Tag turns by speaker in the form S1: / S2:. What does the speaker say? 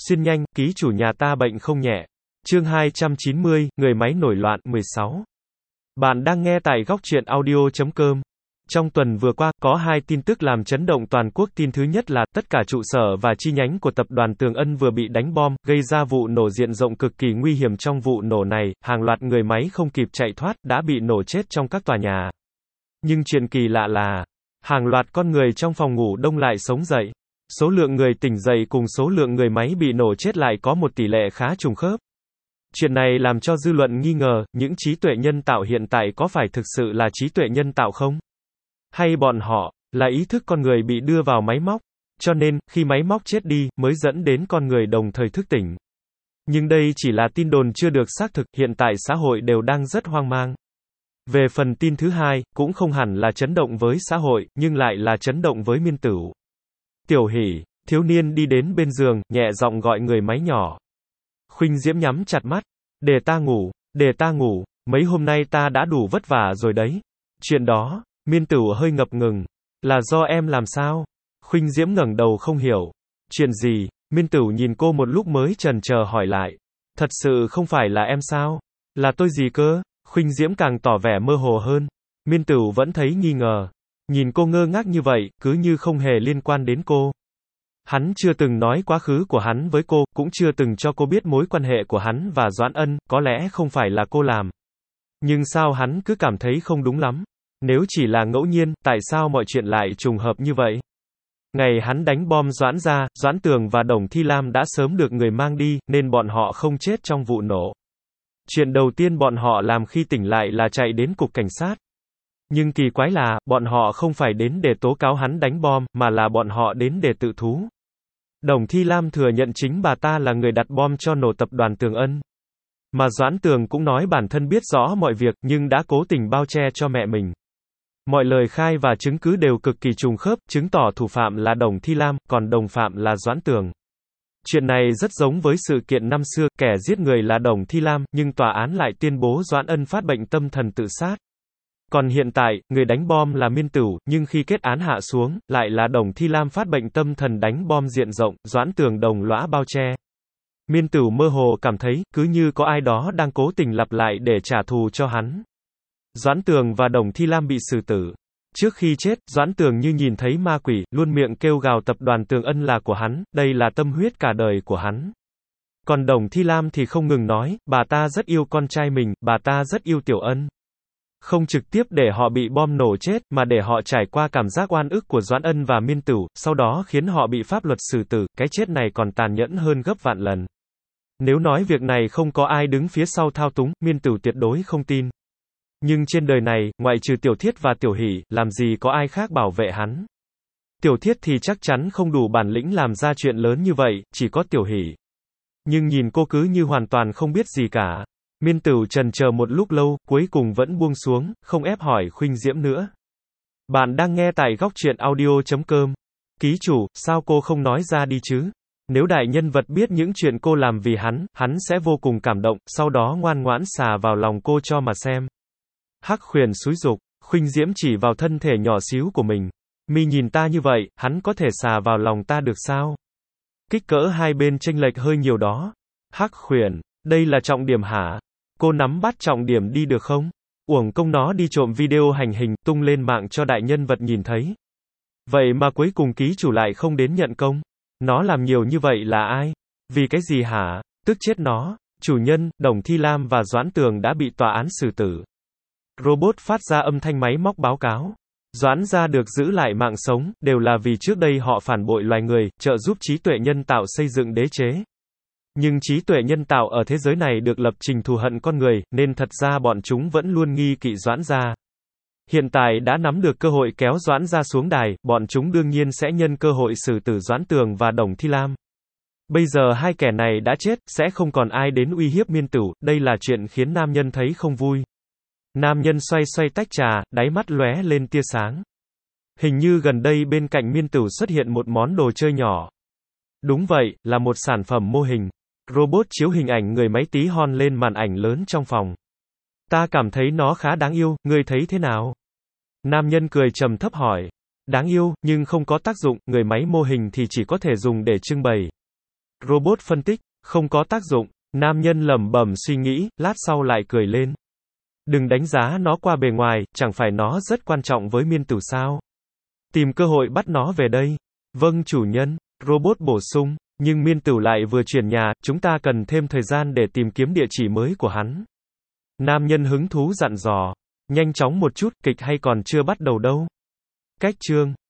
S1: Xin nhanh, ký chủ nhà ta bệnh không nhẹ. Chương 290, người máy nổi loạn, 16. Bạn đang nghe tại góc truyện audio.com. Trong tuần vừa qua, có hai tin tức làm chấn động toàn quốc. Tin thứ nhất là, tất cả trụ sở và chi nhánh của tập đoàn Tường Ân vừa bị đánh bom, gây ra vụ nổ diện rộng cực kỳ nguy hiểm. Trong vụ nổ này, hàng loạt người máy không kịp chạy thoát, đã bị nổ chết trong các tòa nhà. Nhưng chuyện kỳ lạ là, hàng loạt con người trong phòng ngủ đông lại sống dậy. Số lượng người tỉnh dậy cùng số lượng người máy bị nổ chết lại có một tỷ lệ khá trùng khớp. Chuyện này làm cho dư luận nghi ngờ, những trí tuệ nhân tạo hiện tại có phải thực sự là trí tuệ nhân tạo không? Hay bọn họ là ý thức con người bị đưa vào máy móc, cho nên, khi máy móc chết đi, mới dẫn đến con người đồng thời thức tỉnh. Nhưng đây chỉ là tin đồn chưa được xác thực, hiện tại xã hội đều đang rất hoang mang. Về phần tin thứ hai, cũng không hẳn là chấn động với xã hội, nhưng lại là chấn động với Miên Tửu. Tiểu Hỷ, thiếu niên đi đến bên giường, nhẹ giọng gọi người máy nhỏ. Khuynh Diễm nhắm chặt mắt. Để ta ngủ, mấy hôm nay ta đã đủ vất vả rồi đấy. Chuyện đó, Miên Tửu hơi ngập ngừng. Là do em làm sao? Khuynh Diễm ngẩng đầu không hiểu. Chuyện gì? Miên Tửu nhìn cô một lúc mới chần chờ hỏi lại. Thật sự không phải là em sao? Là tôi gì cơ? Khuynh Diễm càng tỏ vẻ mơ hồ hơn. Miên Tửu vẫn thấy nghi ngờ. Nhìn cô ngơ ngác như vậy, cứ như không hề liên quan đến cô. Hắn chưa từng nói quá khứ của hắn với cô, cũng chưa từng cho cô biết mối quan hệ của hắn và Doãn Ân, có lẽ không phải là cô làm. Nhưng sao hắn cứ cảm thấy không đúng lắm? Nếu chỉ là ngẫu nhiên, tại sao mọi chuyện lại trùng hợp như vậy? Ngày hắn đánh bom Doãn gia, Doãn Tường và Đồng Thi Lam đã sớm được người mang đi, nên bọn họ không chết trong vụ nổ. Chuyện đầu tiên bọn họ làm khi tỉnh lại là chạy đến cục cảnh sát. Nhưng kỳ quái là, bọn họ không phải đến để tố cáo hắn đánh bom, mà là bọn họ đến để tự thú. Đồng Thi Lam thừa nhận chính bà ta là người đặt bom cho nổ tập đoàn Tường Ân. Mà Doãn Tường cũng nói bản thân biết rõ mọi việc, nhưng đã cố tình bao che cho mẹ mình. Mọi lời khai và chứng cứ đều cực kỳ trùng khớp, chứng tỏ thủ phạm là Đồng Thi Lam, còn đồng phạm là Doãn Tường. Chuyện này rất giống với sự kiện năm xưa, kẻ giết người là Đồng Thi Lam, nhưng tòa án lại tuyên bố Doãn Ân phát bệnh tâm thần tự sát. Còn hiện tại, người đánh bom là Miên Tửu, nhưng khi kết án hạ xuống, lại là Đồng Thi Lam phát bệnh tâm thần đánh bom diện rộng, Doãn Tường đồng lõa bao che. Miên Tửu mơ hồ cảm thấy, cứ như có ai đó đang cố tình lặp lại để trả thù cho hắn. Doãn Tường và Đồng Thi Lam bị xử tử. Trước khi chết, Doãn Tường như nhìn thấy ma quỷ, luôn miệng kêu gào tập đoàn Tường Ân là của hắn, đây là tâm huyết cả đời của hắn. Còn Đồng Thi Lam thì không ngừng nói, bà ta rất yêu con trai mình, bà ta rất yêu Tiểu Ân. Không trực tiếp để họ bị bom nổ chết, mà để họ trải qua cảm giác oan ức của Doãn Ân và Miên Tửu, sau đó khiến họ bị pháp luật xử tử, cái chết này còn tàn nhẫn hơn gấp vạn lần. Nếu nói việc này không có ai đứng phía sau thao túng, Miên Tửu tuyệt đối không tin. Nhưng trên đời này, ngoại trừ Tiểu Thiết và Tiểu Hỷ, làm gì có ai khác bảo vệ hắn. Tiểu Thiết thì chắc chắn không đủ bản lĩnh làm ra chuyện lớn như vậy, chỉ có Tiểu Hỷ. Nhưng nhìn cô cứ như hoàn toàn không biết gì cả. Miên Tửu chần chờ một lúc lâu, cuối cùng vẫn buông xuống, không ép hỏi Khuynh Diễm nữa. Bạn đang nghe tại góc truyện audio.com. Ký chủ, sao cô không nói ra đi chứ? Nếu đại nhân vật biết những chuyện cô làm vì hắn sẽ vô cùng cảm động, sau đó ngoan ngoãn xà vào lòng cô cho mà xem. Hắc Khuyển xúi giục, Khuynh Diễm chỉ vào thân thể nhỏ xíu của mình. Mi nhìn ta như vậy, hắn có thể xà vào lòng ta được sao? Kích cỡ hai bên chênh lệch hơi nhiều đó. Hắc Khuyển, đây là trọng điểm hả? Cô nắm bắt trọng điểm đi được không? Uổng công nó đi trộm video hành hình, tung lên mạng cho đại nhân vật nhìn thấy. Vậy mà cuối cùng ký chủ lại không đến nhận công. Nó làm nhiều như vậy là ai? Vì cái gì hả? Tức chết nó. Chủ nhân, Đồng Thi Lam và Doãn Tường đã bị tòa án xử tử. Robot phát ra âm thanh máy móc báo cáo. Doãn gia được giữ lại mạng sống, đều là vì trước đây họ phản bội loài người, trợ giúp trí tuệ nhân tạo xây dựng đế chế. Nhưng trí tuệ nhân tạo ở thế giới này được lập trình thù hận con người, nên thật ra bọn chúng vẫn luôn nghi kỵ Doãn gia. Hiện tại đã nắm được cơ hội kéo Doãn gia xuống đài, bọn chúng đương nhiên sẽ nhân cơ hội xử tử Doãn Tường và Đồng Thi Lam. Bây giờ hai kẻ này đã chết, sẽ không còn ai đến uy hiếp Miên Tửu, đây là chuyện khiến nam nhân thấy không vui. Nam nhân xoay xoay tách trà, đáy mắt lóe lên tia sáng. Hình như gần đây bên cạnh Miên Tửu xuất hiện một món đồ chơi nhỏ. Đúng vậy, là một sản phẩm mô hình. Robot chiếu hình ảnh người máy tí hon lên màn ảnh lớn trong phòng. Ta cảm thấy nó khá đáng yêu, ngươi thấy thế nào? Nam nhân cười trầm thấp hỏi. Đáng yêu, nhưng không có tác dụng, người máy mô hình thì chỉ có thể dùng để trưng bày. Robot phân tích, không có tác dụng. Nam nhân lẩm bẩm suy nghĩ, lát sau lại cười lên. Đừng đánh giá nó qua bề ngoài, chẳng phải nó rất quan trọng với miên tử sao? Tìm cơ hội bắt nó về đây. Vâng chủ nhân, robot bổ sung, nhưng miên tử lại vừa chuyển nhà, chúng ta cần thêm thời gian để tìm kiếm địa chỉ mới của hắn. Nam nhân hứng thú dặn dò, nhanh chóng một chút, kịch hay còn chưa bắt đầu đâu. Cách chương